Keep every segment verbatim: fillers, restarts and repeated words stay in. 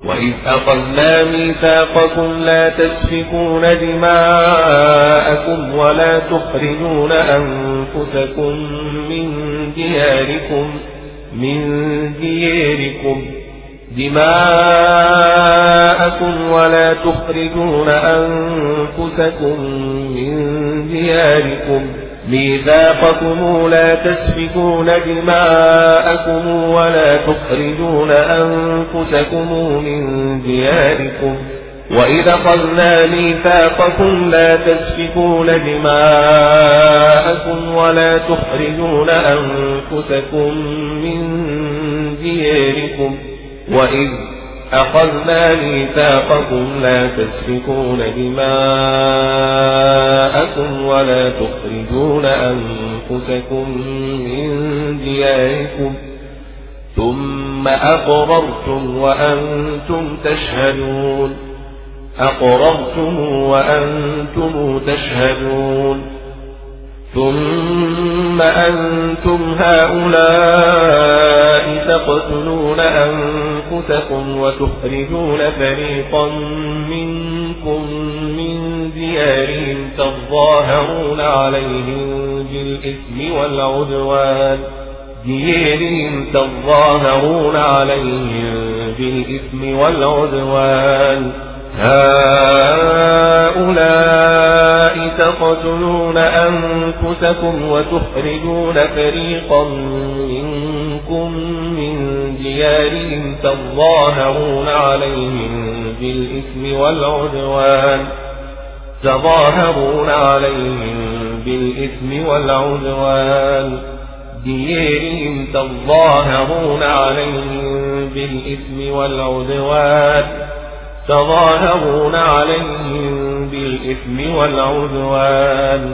وإذ أخذنا ميثاقكم لا تسفكون دماءكم ولا تخرجون أنفسكم من دياركم من دياركم دماءكم ولا تخرجون أنفسكم من دياركم ميثاقكم لا تسفكون دماءكم ولا تخرجون أنفسكم من دياركم وإذا أخذنا ميثاقكم لا تسفكون دماءكم ولا تخرجون أنفسكم من دياركم وإذ أخذنا ميثاقكم لا تسفكون دماءكم ولا تخرجون أنفسكم من دياركم ثم أقررتم وأنتم تشهدون أقررتم وأنتم تشهدون ثم أنتم هؤلاء تقتلون أنفسكم وتخرجون فريقا منكم من ديارهم تظاهرون عليهم بالإثم والعدوان ديارهم تظاهرون عليهم بالإثم والعدوان هؤلاء تقتلون أنفسكم وتخرجون فريقا منكم من ديارهم تظاهرون عليهم بالإثم والعدوان تظاهرون عليهم بالإثم والعدوان ديارهم تظاهرون عليهم بالإثم والعدوان تظاهرون عليهم بالإثم والعدوان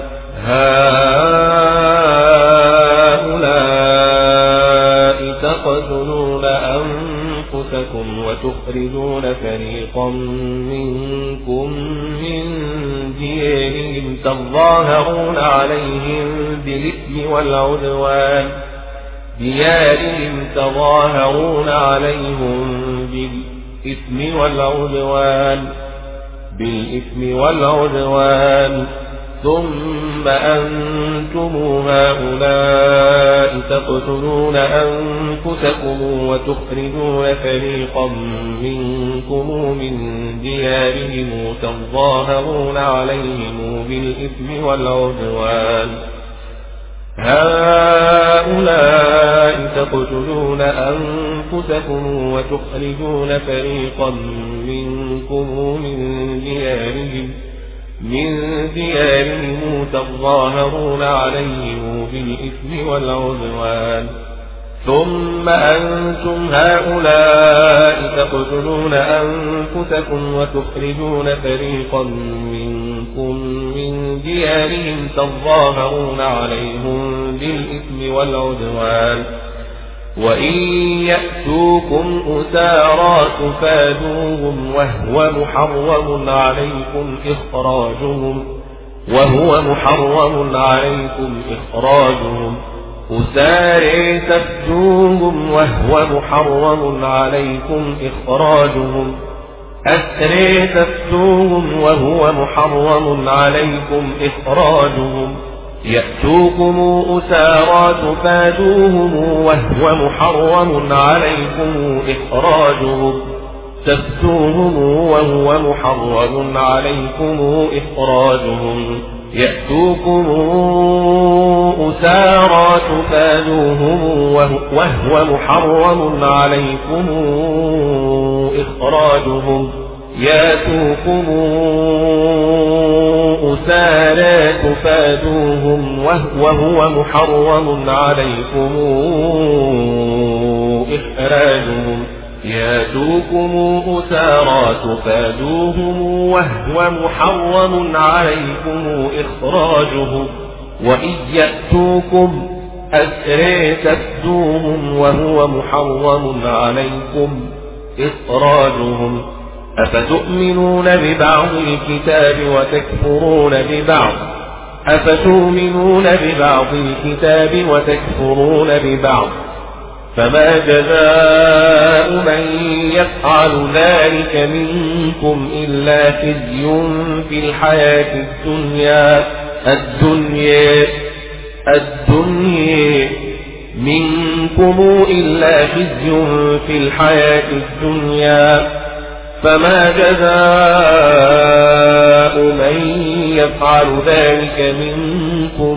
هؤلاء تقتلون أنفسكم وتخرجون فريقا منكم من ديارهم تظاهرون عليهم بالإثم والعدوان ديارهم تظاهرون عليهم بالإثم بالإثم والعدوان بالإثم والعدوان ثم أنتم هؤلاء تقتلون أنفسكم وتخرجون فريقا منكم من ديارهم تظاهرون عليهم بالإثم والعدوان هؤلاء تقتلون أنفسكم وتخرجون فريقا منكم من ديارهم من ديارهم تظاهرون عليهم بالإثم والعدوان ثم أنتم هؤلاء تقتلون أنفسكم وتخرجون فريقا منكم من ديارهم تظاهرون عليهم بالإثم والعدوان وإن يأتوكم أسارى تفادوهم وهو محرم عليكم إخراجهم وهو محرم عليكم إخراجهم أسارى تفدوهم وهو محرم عليكم إخراجهم أسرى تفدوهم وهو محرم عليكم إخراجهم يأتوكم أسارى تفادوهم وهو محرم عليكم إخراجهم تفدوهم وهو محرم عليكم إخراجهم يأتوكم أسارى تفادوهم وهو محرم عليكم إخراجهم يأتوكم أسارى تفادوهم وهو محرم عليكم إخراجهم يأتوكم أسارى تفادوهم وهو محرم عليكم إخراجهم وإن يأتوكم أسرى تفدوهم وهو محرم عليكم إخراجهم أفتؤمنون ببعض الكتاب وتكفرون ببعض أفتؤمنون ببعض الكتاب وتكفرون ببعض فما جزاء من يفعل ذلك منكم إلا خزي في الحياة الدنيا الدنيا الدنيا منكم إلا خزي في الحياة الدنيا فما جزاء من يفعل ذلك منكم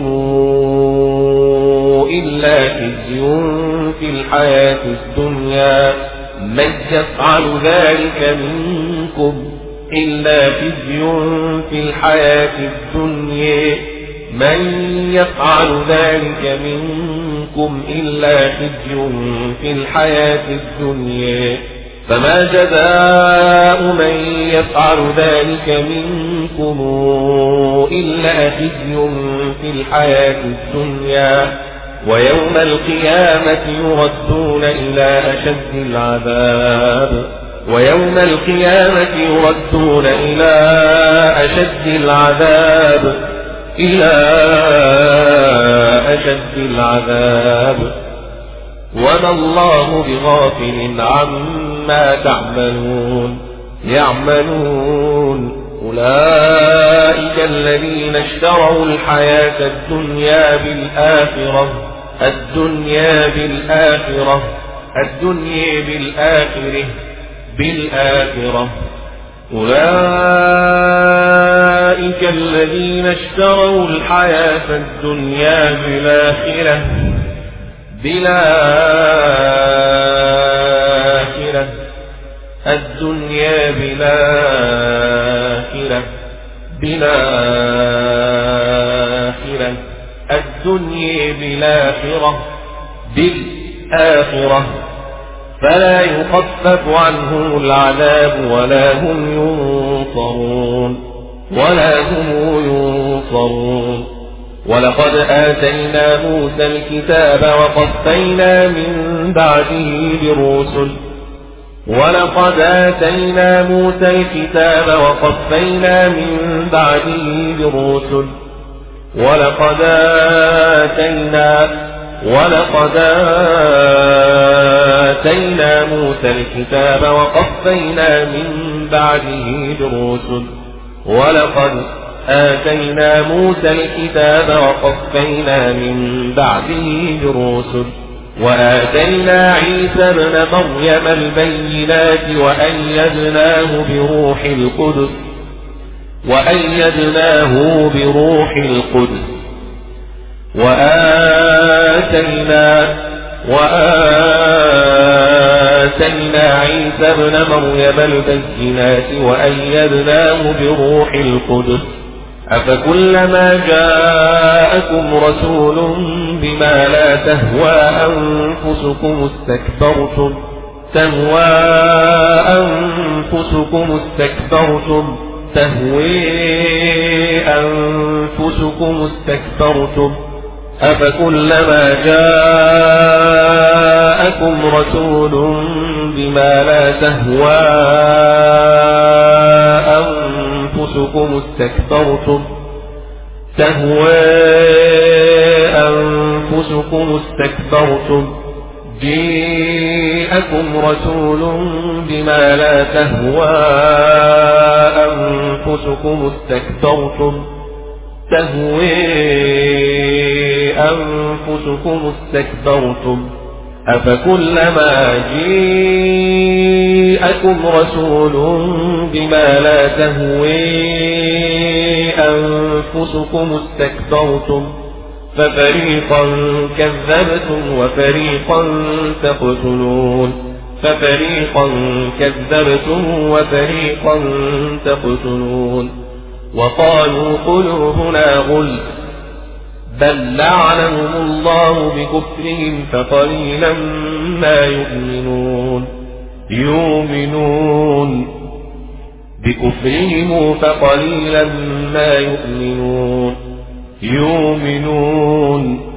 إلا خزي في الحياة الدنيا من يفعل ذلك منكم إلا خزي في الحياة الدنيا من يفعل ذلك منكم إلا خزي في الحياة الدنيا فما جزاء من يفعل ذلك منكم إلا خزي في الحياة الدنيا ويوم القيامة يردون إلى أشد العذاب ويوم القيامة يردون إلى أشد العذاب إلى أشد العذاب وما الله بغافل عما تعملون يعملون أولئك الذين اشتروا الحياة الدنيا بالآخرة الدنيا بالآخرة الدنيا بالآخرة بالآخرة أولئك الذين اشتروا الحياة الدنيا بالآخرة بالآخرة الدنيا بالآخرة بالآخرة الدنيا بالآخرة بالآخرة فلا يخفف عنهم العذاب ولا هم ينصرون ولا هم ينصرون ولقد آتينا موسى الكتاب وقفينا من بعده برسل ولقد آتينا موسى الكتاب وقفينا من بعده برسل ولقد آتينا ولقد آتينا موسى الكتاب وقفينا من بعده برسل ولقد آتينا موسى الكتاب وقفينا من بعده برسل وآتينا عيسى ابن مريم البينات وأيدناه بروح القدس وأيدناه بروح القدس وآتينا وآتينا عيسى ابن مريم البينات وأيدناه بروح القدس أفكلما جاءكم رسول بما لا تهوى أنفسكم استكبرتم تهوى أنفسكم استكبرتم تهوي أنفسكم استكبرتم أفكلما جاءكم رسول بما لا تهوى أنفسكم استكبرتم تهوى أنفسكم استكبرتم جاءكم رسول بما لا تهوى أنفسكم استكبرتم تهوي أنفسكم استكبرتم أفكلما جاءكم رسول بما لا تهوي أنفسكم استكبرتم ففريقا كذبتم وفريقا تقتلون ففريقا كذبتم وفريقا تقتلون وقالوا قلوبنا غلف بل لعنهم الله بكفرهم فقليلا ما يؤمنون يؤمنون بكفرهم فقليلا ما يؤمنون يؤمنون